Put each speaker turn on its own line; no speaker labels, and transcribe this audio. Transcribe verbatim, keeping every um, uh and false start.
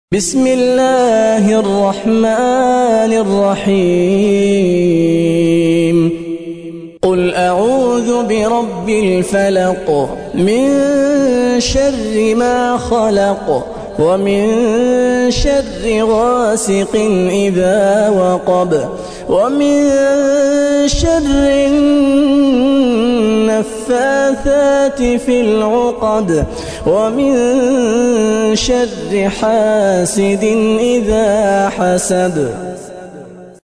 بسم الله الرحمن الرحيم قل أعوذ برب الفلق من شر ما خلق ومن شر غاسق إذا وقب ومن شر النفاثات في العقد ومن شر حاسد إذا حسد.